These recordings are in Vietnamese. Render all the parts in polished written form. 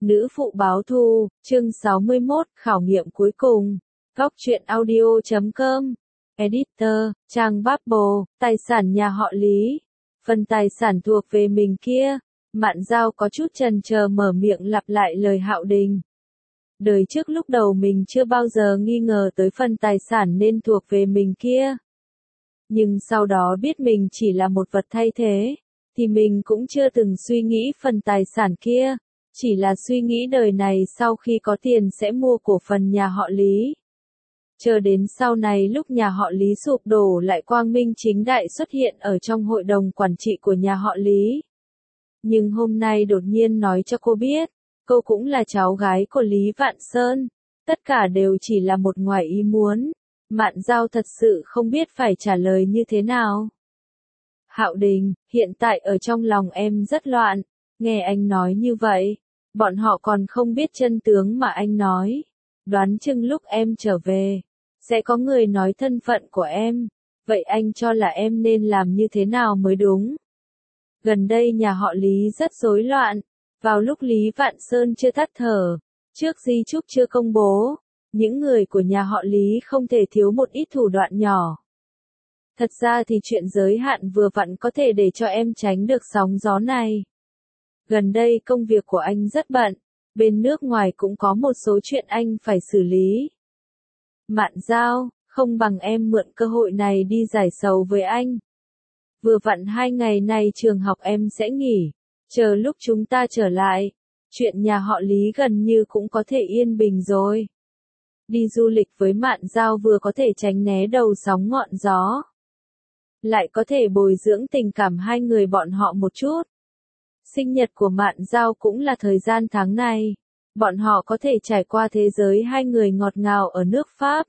Nữ phụ báo thù, chương 61, khảo nghiệm cuối cùng. Góc truyện audio.com. Editor, trang Bubble, tài sản nhà họ Lý. Phần tài sản thuộc về mình kia. Mạn Dao có chút chần chờ mở miệng lặp lại lời Hạo Đình. Đời trước lúc đầu mình chưa bao giờ nghi ngờ tới phần tài sản nên thuộc về mình kia. Nhưng sau đó biết mình chỉ là một vật thay thế, thì mình cũng chưa từng suy nghĩ phần tài sản kia. Chỉ là suy nghĩ đời này sau khi có tiền sẽ mua cổ phần nhà họ Lý. Chờ đến sau này lúc nhà họ Lý sụp đổ lại quang minh chính đại xuất hiện ở trong hội đồng quản trị của nhà họ Lý. Nhưng hôm nay đột nhiên nói cho cô biết, cô cũng là cháu gái của Lý Vạn Sơn. Tất cả đều chỉ là một ngoài ý muốn. Mạn Dao thật sự không biết phải trả lời như thế nào. Hạo Đình, hiện tại ở trong lòng em rất loạn. Nghe anh nói như vậy, bọn họ còn không biết chân tướng mà anh nói. Đoán chừng lúc em trở về, sẽ có người nói thân phận của em. Vậy anh cho là em nên làm như thế nào mới đúng? Gần đây nhà họ Lý rất rối loạn. Vào lúc Lý Vạn Sơn chưa tắt thở, trước di chúc chưa công bố, những người của nhà họ Lý không thể thiếu một ít thủ đoạn nhỏ. Thật ra thì chuyện giới hạn vừa vặn có thể để cho em tránh được sóng gió này. Gần đây công việc của anh rất bận, bên nước ngoài cũng có một số chuyện anh phải xử lý. Mạn Dao, không bằng em mượn cơ hội này đi giải sầu với anh. Vừa vặn 2 ngày này trường học em sẽ nghỉ, chờ lúc chúng ta trở lại, chuyện nhà họ Lý gần như cũng có thể yên bình rồi. Đi du lịch với Mạn Dao vừa có thể tránh né đầu sóng ngọn gió, lại có thể bồi dưỡng tình cảm hai người bọn họ một chút. Sinh nhật của Mạn Dao cũng là thời gian tháng này. Bọn họ có thể trải qua thế giới hai người ngọt ngào ở nước Pháp.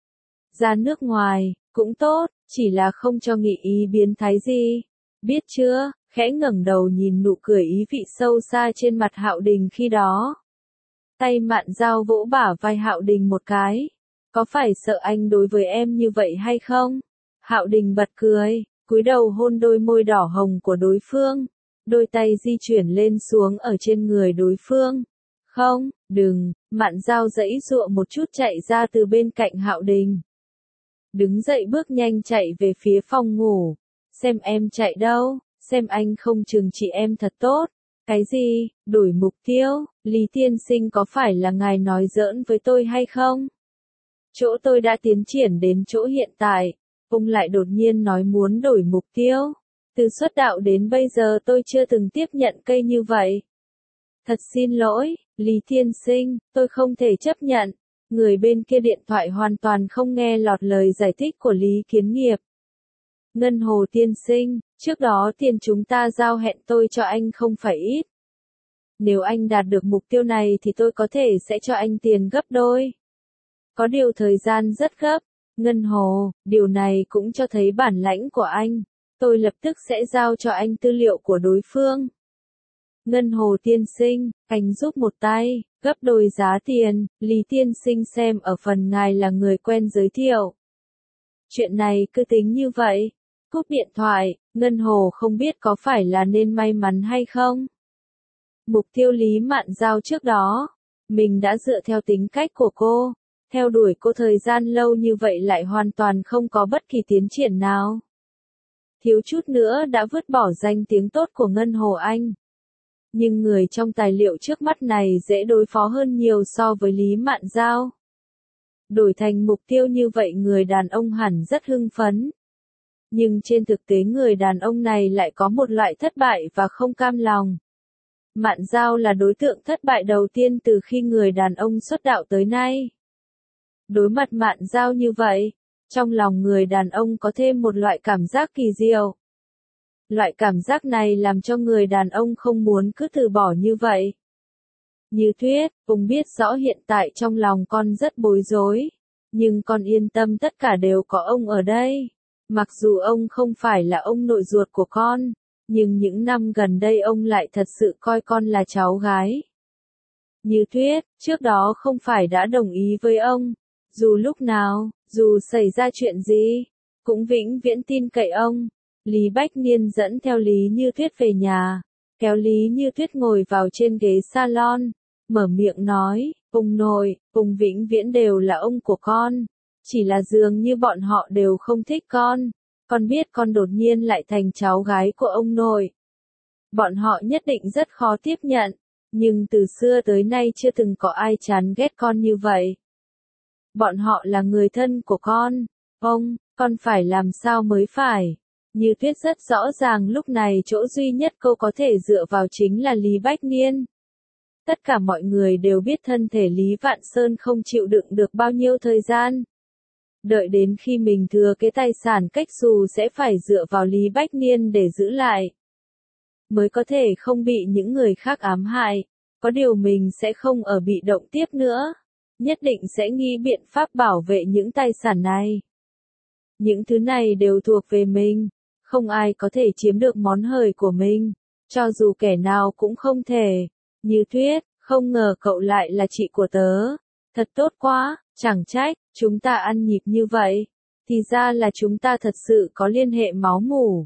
Ra nước ngoài, cũng tốt, chỉ là không cho nghị ý biến thái gì. Biết chưa, khẽ ngẩng đầu nhìn nụ cười ý vị sâu xa trên mặt Hạo Đình khi đó. Tay Mạn Dao vỗ bả vai Hạo Đình một cái. Có phải sợ anh đối với em như vậy hay không? Hạo Đình bật cười, cúi đầu hôn đôi môi đỏ hồng của đối phương. Đôi tay di chuyển lên xuống ở trên người đối phương. Không, đừng, Mạn Dao giãy giụa một chút chạy ra từ bên cạnh Hạo Đình. Đứng dậy bước nhanh chạy về phía phòng ngủ. Xem em chạy đâu, xem anh không trừng trị em thật tốt. Cái gì, đổi mục tiêu, Lý tiên sinh có phải là ngài nói giỡn với tôi hay không? Chỗ tôi đã tiến triển đến chỗ hiện tại, ông lại đột nhiên nói muốn đổi mục tiêu. Từ xuất đạo đến bây giờ tôi chưa từng tiếp nhận cây như vậy. Thật xin lỗi, Lý tiên sinh, tôi không thể chấp nhận. Người bên kia điện thoại hoàn toàn không nghe lọt lời giải thích của Lý Kiến Nghiệp. Ngân Hồ tiên sinh, trước đó tiền chúng ta giao hẹn tôi cho anh không phải ít. Nếu anh đạt được mục tiêu này thì tôi có thể sẽ cho anh tiền gấp đôi. Có điều thời gian rất gấp. Ngân Hồ, điều này cũng cho thấy bản lãnh của anh. Tôi lập tức sẽ giao cho anh tư liệu của đối phương. Ngân Hồ tiên sinh, anh giúp một tay, gấp đôi giá tiền, Lý tiên sinh xem ở phần ngài là người quen giới thiệu. Chuyện này cứ tính như vậy. Cúp điện thoại, Ngân Hồ không biết có phải là nên may mắn hay không. Mục tiêu Lý Mạn Dao trước đó, mình đã dựa theo tính cách của cô, theo đuổi cô thời gian lâu như vậy lại hoàn toàn không có bất kỳ tiến triển nào. Thiếu chút nữa đã vứt bỏ danh tiếng tốt của Ngân Hồ Anh. Nhưng người trong tài liệu trước mắt này dễ đối phó hơn nhiều so với Lý Mạn Dao. Đổi thành mục tiêu như vậy người đàn ông hẳn rất hưng phấn. Nhưng trên thực tế người đàn ông này lại có một loại thất bại và không cam lòng. Mạn Dao là đối tượng thất bại đầu tiên từ khi người đàn ông xuất đạo tới nay. Đối mặt Mạn Dao như vậy, trong lòng người đàn ông có thêm một loại cảm giác kỳ diệu. Loại cảm giác này làm cho người đàn ông không muốn cứ từ bỏ như vậy. Như Tuyết, ông biết rõ hiện tại trong lòng con rất bối rối. Nhưng con yên tâm tất cả đều có ông ở đây. Mặc dù ông không phải là ông nội ruột của con, nhưng những năm gần đây ông lại thật sự coi con là cháu gái. Như Tuyết, trước đó không phải đã đồng ý với ông. Dù lúc nào, dù xảy ra chuyện gì, cũng vĩnh viễn tin cậy ông. Lý Bách Niên dẫn theo Lý Như Tuyết về nhà, kéo Lý Như Tuyết ngồi vào trên ghế salon, mở miệng nói, ông nội, ông vĩnh viễn đều là ông của con. Chỉ là dường như bọn họ đều không thích con. Con biết con đột nhiên lại thành cháu gái của ông nội. Bọn họ nhất định rất khó tiếp nhận. Nhưng từ xưa tới nay chưa từng có ai chán ghét con như vậy. Bọn họ là người thân của con. Con phải làm sao mới phải. Như Tuyết rất rõ ràng lúc này chỗ duy nhất cô có thể dựa vào chính là Lý Bách Niên. Tất cả mọi người đều biết thân thể Lý Vạn Sơn không chịu đựng được bao nhiêu thời gian. Đợi đến khi mình thừa cái tài sản cách xù sẽ phải dựa vào Lý Bách Niên để giữ lại. Mới có thể không bị những người khác ám hại. Có điều mình sẽ không ở bị động tiếp nữa. Nhất định sẽ nghĩ biện pháp bảo vệ những tài sản này. Những thứ này đều thuộc về mình. Không ai có thể chiếm được món hời của mình. Cho dù kẻ nào cũng không thể. Như Tuyết, không ngờ cậu lại là chị của tớ. Thật tốt quá, chẳng trách, chúng ta ăn nhịp như vậy. Thì ra là chúng ta thật sự có liên hệ máu mủ.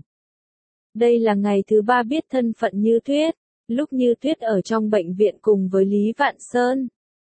Đây là ngày thứ 3 biết thân phận Như Tuyết. Lúc Như Tuyết ở trong bệnh viện cùng với Lý Vạn Sơn.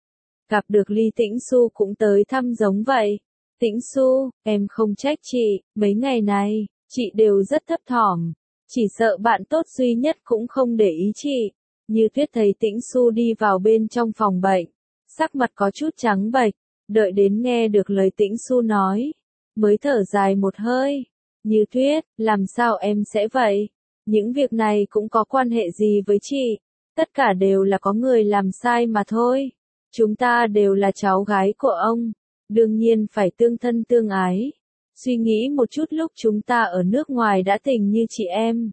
Gặp được Lý Tĩnh Xu cũng tới thăm giống vậy. Tĩnh Xu, em không trách chị, mấy ngày này, chị đều rất thấp thỏm. Chỉ sợ bạn tốt duy nhất cũng không để ý chị. Như Tuyết thấy Tĩnh Xu đi vào bên trong phòng bệnh. Sắc mặt có chút trắng bệch, đợi đến nghe được lời Tĩnh Xu nói. Mới thở dài một hơi. Như Tuyết, làm sao em sẽ vậy? Những việc này cũng có quan hệ gì với chị? Tất cả đều là có người làm sai mà thôi. Chúng ta đều là cháu gái của ông. Đương nhiên phải tương thân tương ái. Suy nghĩ một chút lúc chúng ta ở nước ngoài đã tình như chị em.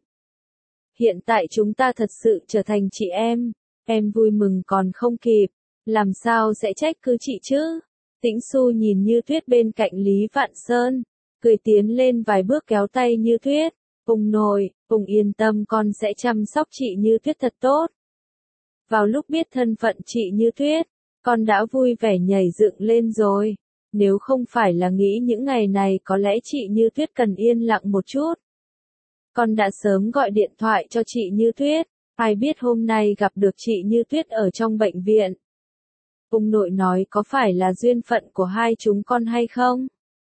Hiện tại chúng ta thật sự trở thành chị em vui mừng còn không kịp. Làm sao sẽ trách cứ chị chứ? Tĩnh Xu nhìn Như Tuyết bên cạnh Lý Vạn Sơn. Cười tiến lên vài bước kéo tay Như Tuyết. Ông nội, ông yên tâm con sẽ chăm sóc chị Như Tuyết thật tốt. Vào lúc biết thân phận chị Như Tuyết, con đã vui vẻ nhảy dựng lên rồi. Nếu không phải là nghĩ những ngày này có lẽ chị Như Tuyết cần yên lặng một chút. Con đã sớm gọi điện thoại cho chị Như Tuyết. Ai biết hôm nay gặp được chị Như Tuyết ở trong bệnh viện. Ông nội nói có phải là duyên phận của hai chúng con hay không?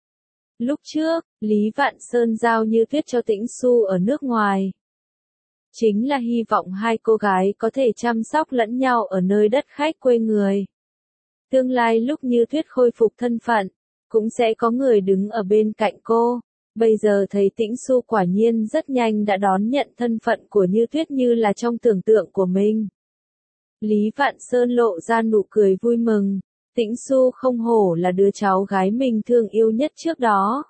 Lúc trước, Lý Vạn Sơn giao Như Tuyết cho Tĩnh Xu ở nước ngoài. Chính là hy vọng hai cô gái có thể chăm sóc lẫn nhau ở nơi đất khách quê người. Tương lai lúc Như Tuyết khôi phục thân phận, cũng sẽ có người đứng ở bên cạnh cô. Bây giờ thấy Tĩnh Xu quả nhiên rất nhanh đã đón nhận thân phận của Như Tuyết như là trong tưởng tượng của mình. Lý Vạn Sơn lộ ra nụ cười vui mừng. Tĩnh Xu không hổ là đứa cháu gái mình thương yêu nhất trước đó.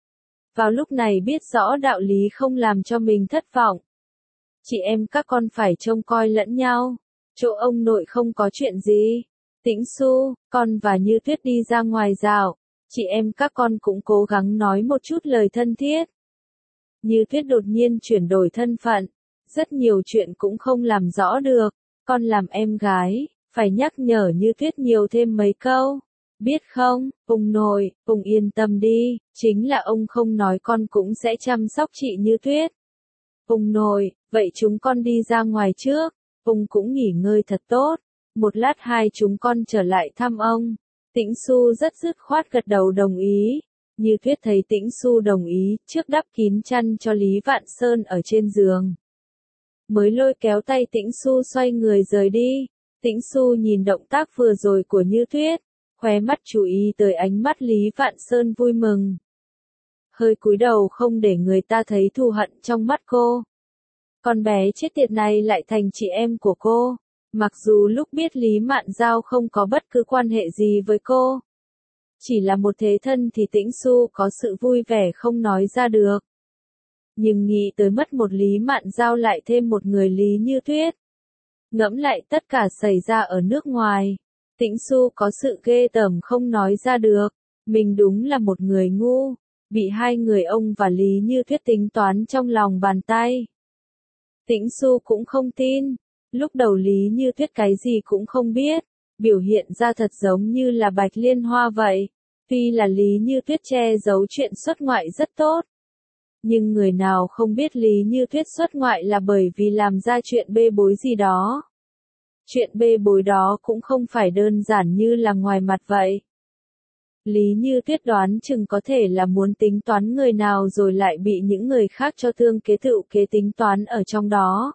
Vào lúc này biết rõ đạo lý không làm cho mình thất vọng. Chị em các con phải trông coi lẫn nhau. Chỗ ông nội không có chuyện gì. Tĩnh Xu, con và Như Tuyết đi ra ngoài dạo. Chị em các con cũng cố gắng nói một chút lời thân thiết. Như Tuyết đột nhiên chuyển đổi thân phận. Rất nhiều chuyện cũng không làm rõ được. Con làm em gái, phải nhắc nhở Như Tuyết nhiều thêm mấy câu. Biết không, ông nội, ông yên tâm đi, chính là ông không nói con cũng sẽ chăm sóc chị Như Tuyết. Ông nội, vậy chúng con đi ra ngoài trước, ông cũng nghỉ ngơi thật tốt. Một lát hai chúng con trở lại thăm ông. Tĩnh Xu rất dứt khoát gật đầu đồng ý. Như Tuyết thấy Tĩnh Xu đồng ý, trước đắp kín chăn cho Lý Vạn Sơn ở trên giường. Mới lôi kéo tay Tĩnh Xu xoay người rời đi. Tĩnh Xu nhìn động tác vừa rồi của Như Tuyết, khóe mắt chú ý tới ánh mắt Lý Vạn Sơn vui mừng. Hơi cúi đầu không để người ta thấy thù hận trong mắt cô. Con bé chết tiệt này lại thành chị em của cô. Mặc dù lúc biết Lý Mạn Giao không có bất cứ quan hệ gì với cô. Chỉ là một thế thân thì Tĩnh Xu có sự vui vẻ không nói ra được. Nhưng nghĩ tới mất một Lý Mạn Giao lại thêm một người Lý Như Tuyết. Ngẫm lại tất cả xảy ra ở nước ngoài. Tĩnh Xu có sự ghê tởm không nói ra được. Mình đúng là một người ngu. Bị hai người ông và Lý Như Tuyết tính toán trong lòng bàn tay. Tĩnh Xu cũng không tin. Lúc đầu Lý Như Tuyết cái gì cũng không biết. Biểu hiện ra thật giống như là Bạch Liên Hoa vậy. Tuy là Lý Như Tuyết che giấu chuyện xuất ngoại rất tốt. Nhưng người nào không biết Lý Như Tuyết xuất ngoại là bởi vì làm ra chuyện bê bối gì đó. Chuyện bê bối đó cũng không phải đơn giản như là ngoài mặt vậy. Lý Như Tuyết đoán chừng có thể là muốn tính toán người nào rồi lại bị những người khác cho thương kế tựu kế tính toán ở trong đó.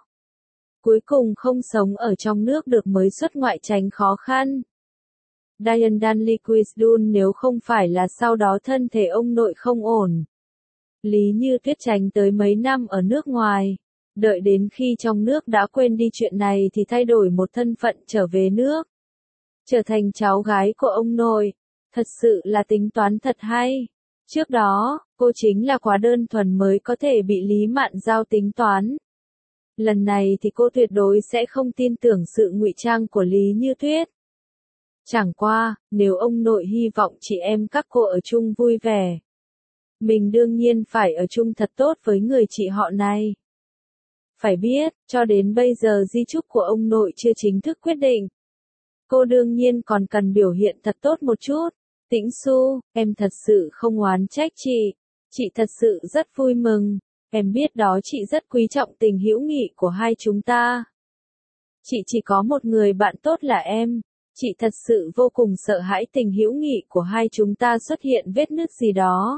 Cuối cùng không sống ở trong nước được mới xuất ngoại tránh khó khăn. Diane Danley Quisdun nếu không phải là sau đó thân thể ông nội không ổn. Lý Như Tuyết tránh tới mấy năm ở nước ngoài. Đợi đến khi trong nước đã quên đi chuyện này thì thay đổi một thân phận trở về nước. Trở thành cháu gái của ông nội. Thật sự là tính toán thật hay. Trước đó, cô chính là quá đơn thuần mới có thể bị Lý Mạn Giao tính toán. Lần này thì cô tuyệt đối sẽ không tin tưởng sự ngụy trang của Lý Như Tuyết. Chẳng qua, nếu ông nội hy vọng chị em các cô ở chung vui vẻ. Mình đương nhiên phải ở chung thật tốt với người chị họ này. Phải biết, cho đến bây giờ di chúc của ông nội chưa chính thức quyết định. Cô đương nhiên còn cần biểu hiện thật tốt một chút. Tĩnh Xu, em thật sự không oán trách chị thật sự rất vui mừng. Em biết đó chị rất quý trọng tình hữu nghị của hai chúng ta. Chị chỉ có một người bạn tốt là em. Chị thật sự vô cùng sợ hãi tình hữu nghị của hai chúng ta xuất hiện vết nứt gì đó.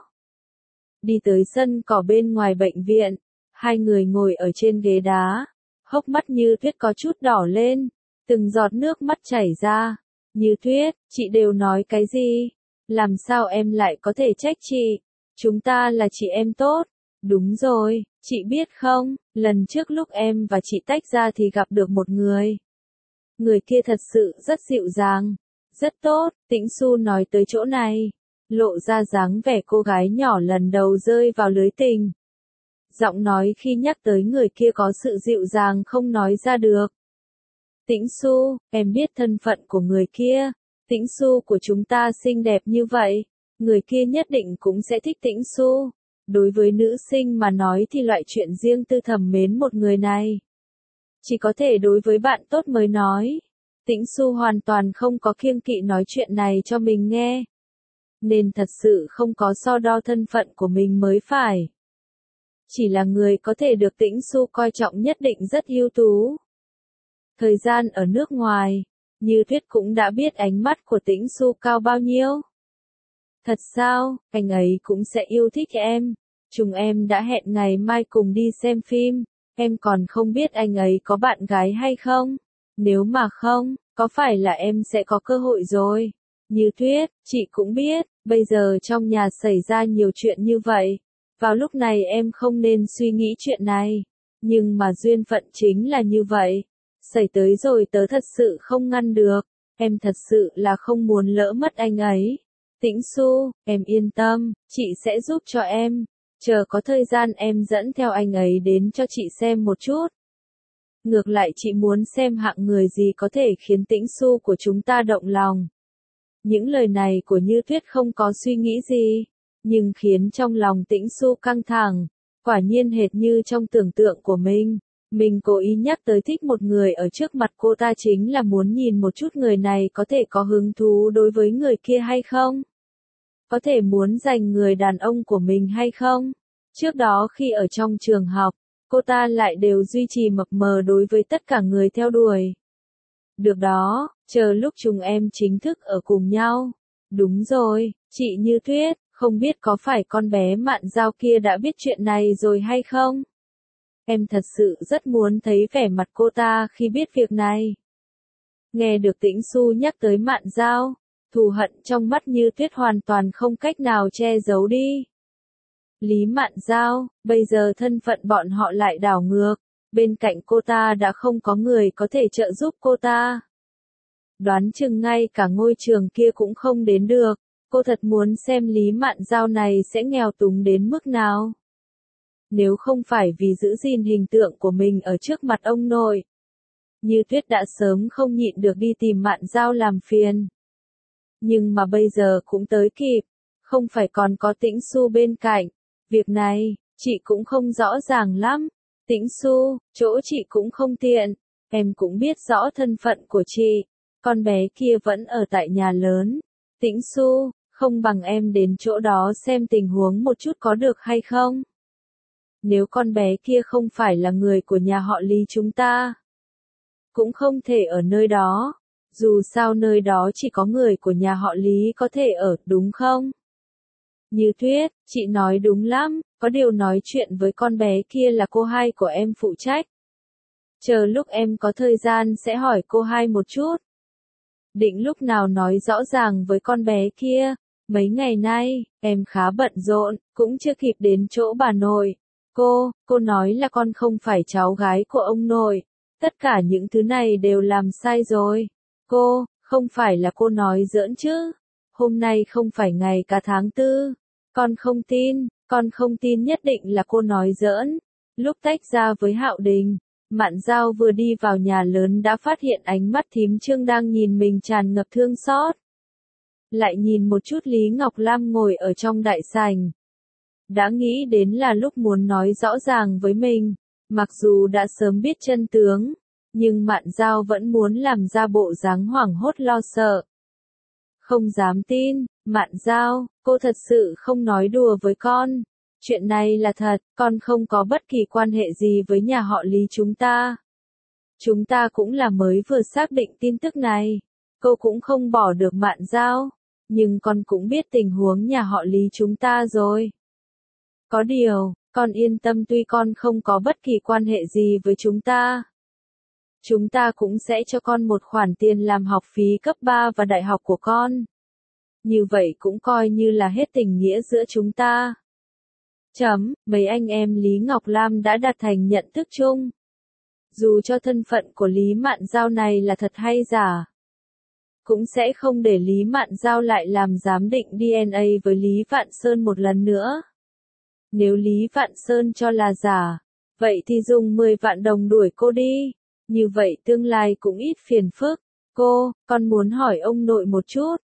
Đi tới sân cỏ bên ngoài bệnh viện, hai người ngồi ở trên ghế đá, hốc mắt Như Tuyết có chút đỏ lên, từng giọt nước mắt chảy ra. Như Tuyết, chị đều nói cái gì? Làm sao em lại có thể trách chị? Chúng ta là chị em tốt. Đúng rồi, chị biết không, lần trước lúc em và chị tách ra thì gặp được một người. Người kia thật sự rất dịu dàng, rất tốt. Tĩnh Xu nói tới chỗ này, lộ ra dáng vẻ cô gái nhỏ lần đầu rơi vào lưới tình. Giọng nói khi nhắc tới người kia có sự dịu dàng không nói ra được. Tĩnh Xu, em biết thân phận của người kia. Tĩnh Xu của chúng ta xinh đẹp như vậy, người kia nhất định cũng sẽ thích Tĩnh Xu. Đối với nữ sinh mà nói thì loại chuyện riêng tư thầm mến một người này, chỉ có thể đối với bạn tốt mới nói. Tĩnh Xu hoàn toàn không có kiêng kỵ nói chuyện này cho mình nghe. Nên thật sự không có so đo thân phận của mình mới phải. Chỉ là người có thể được Tĩnh Xu coi trọng nhất định rất ưu tú. Thời gian ở nước ngoài, Như Tuyết cũng đã biết ánh mắt của Tĩnh Xu cao bao nhiêu. Thật sao, anh ấy cũng sẽ yêu thích em. Chúng em đã hẹn ngày mai cùng đi xem phim. Em còn không biết anh ấy có bạn gái hay không? Nếu mà không, có phải là em sẽ có cơ hội rồi? Như Tuyết, chị cũng biết, bây giờ trong nhà xảy ra nhiều chuyện như vậy. Vào lúc này em không nên suy nghĩ chuyện này. Nhưng mà duyên phận chính là như vậy. Xảy tới rồi tớ thật sự không ngăn được. Em thật sự là không muốn lỡ mất anh ấy. Tĩnh Xu, em yên tâm, chị sẽ giúp cho em. Chờ có thời gian em dẫn theo anh ấy đến cho chị xem một chút. Ngược lại chị muốn xem hạng người gì có thể khiến Tĩnh Xu của chúng ta động lòng. Những lời này của Như Tuyết không có suy nghĩ gì, nhưng khiến trong lòng Tĩnh Xu căng thẳng. Quả nhiên hệt như trong tưởng tượng của mình. Mình cố ý nhắc tới thích một người ở trước mặt cô ta chính là muốn nhìn một chút người này có thể có hứng thú đối với người kia hay không. Có thể muốn giành người đàn ông của mình hay không? Trước đó khi ở trong trường học, cô ta lại đều duy trì mập mờ đối với tất cả người theo đuổi. Được đó, chờ lúc chúng em chính thức ở cùng nhau. Đúng rồi, chị Như Tuyết, không biết có phải con bé Mạn Giao kia đã biết chuyện này rồi hay không? Em thật sự rất muốn thấy vẻ mặt cô ta khi biết việc này. Nghe được Tĩnh Xu nhắc tới Mạn Giao, thù hận trong mắt Như Tuyết hoàn toàn không cách nào che giấu đi. Lý Mạn Giao, bây giờ thân phận bọn họ lại đảo ngược, bên cạnh cô ta đã không có người có thể trợ giúp cô ta. Đoán chừng ngay cả ngôi trường kia cũng không đến được, cô thật muốn xem Lý Mạn Giao này sẽ nghèo túng đến mức nào. Nếu không phải vì giữ gìn hình tượng của mình ở trước mặt ông nội, Như Tuyết đã sớm không nhịn được đi tìm Mạn Giao làm phiền. Nhưng mà bây giờ cũng tới kịp, không phải còn có Tĩnh Xu bên cạnh. Việc này, chị cũng không rõ ràng lắm. Tĩnh Xu, chỗ chị cũng không tiện. Em cũng biết rõ thân phận của chị. Con bé kia vẫn ở tại nhà lớn. Tĩnh Xu, không bằng em đến chỗ đó xem tình huống một chút có được hay không? Nếu con bé kia không phải là người của nhà họ Lý chúng ta, cũng không thể ở nơi đó. Dù sao nơi đó chỉ có người của nhà họ Lý có thể ở, đúng không? Như Tuyết, chị nói đúng lắm, có điều nói chuyện với con bé kia là cô hai của em phụ trách. Chờ lúc em có thời gian sẽ hỏi cô hai một chút. Định lúc nào nói rõ ràng với con bé kia, mấy ngày nay, em khá bận rộn, cũng chưa kịp đến chỗ bà nội. Cô nói là con không phải cháu gái của ông nội. Tất cả những thứ này đều làm sai rồi. Không phải là cô nói giỡn chứ. Hôm nay không phải ngày cả tháng 4. Con không tin nhất định là cô nói giỡn. Lúc tách ra với Hạo Đình, Mạn Dao vừa đi vào nhà lớn đã phát hiện ánh mắt thím Trương đang nhìn mình tràn ngập thương xót. Lại nhìn một chút Lý Ngọc Lam ngồi ở trong đại sảnh. Đã nghĩ đến là lúc muốn nói rõ ràng với mình, mặc dù đã sớm biết chân tướng, nhưng Mạn Dao vẫn muốn làm ra bộ dáng hoảng hốt lo sợ. Không dám tin, Mạn Dao, cô thật sự không nói đùa với con. Chuyện này là thật, con không có bất kỳ quan hệ gì với nhà họ Lý chúng ta. Chúng ta cũng là mới vừa xác định tin tức này. Cô cũng không bỏ được Mạn Dao, nhưng con cũng biết tình huống nhà họ Lý chúng ta rồi. Có điều, con yên tâm, tuy con không có bất kỳ quan hệ gì với chúng ta cũng sẽ cho con một khoản tiền làm học phí cấp 3 và đại học của con. Như vậy cũng coi như là hết tình nghĩa giữa chúng ta. Mấy anh em Lý Ngọc Lam đã đạt thành nhận thức chung. Dù cho thân phận của Lý Mạn Dao này là thật hay giả, cũng sẽ không để Lý Mạn Dao lại làm giám định DNA với Lý Vạn Sơn một lần nữa. Nếu Lý Vạn Sơn cho là giả, vậy thì dùng 10 vạn đồng đuổi cô đi. Như vậy tương lai cũng ít phiền phức. Con muốn hỏi ông nội một chút.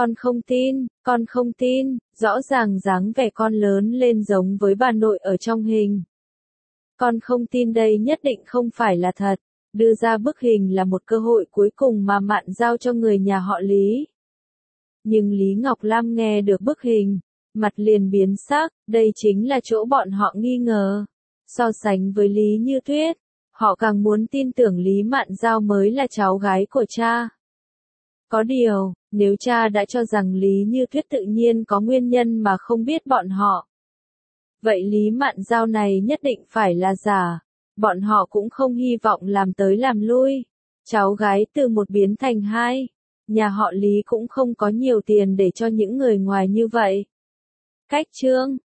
Con không tin, rõ ràng dáng vẻ con lớn lên giống với bà nội ở trong hình. Con không tin đây nhất định không phải là thật. Đưa ra bức hình là một cơ hội cuối cùng mà Mạn Dao cho người nhà họ Lý. Nhưng Lý Ngọc Lam nghe được bức hình, mặt liền biến sắc, đây chính là chỗ bọn họ nghi ngờ. So sánh với Lý Như Tuyết, họ càng muốn tin tưởng Lý Mạn Dao mới là cháu gái của cha. Có điều, nếu cha đã cho rằng Lý Như Tuyết tự nhiên có nguyên nhân mà không biết bọn họ, vậy Lý Mạn Dao này nhất định phải là giả. Bọn họ cũng không hy vọng làm tới làm lui. Cháu gái từ một biến thành hai. Nhà họ Lý cũng không có nhiều tiền để cho những người ngoài như vậy. Cách chương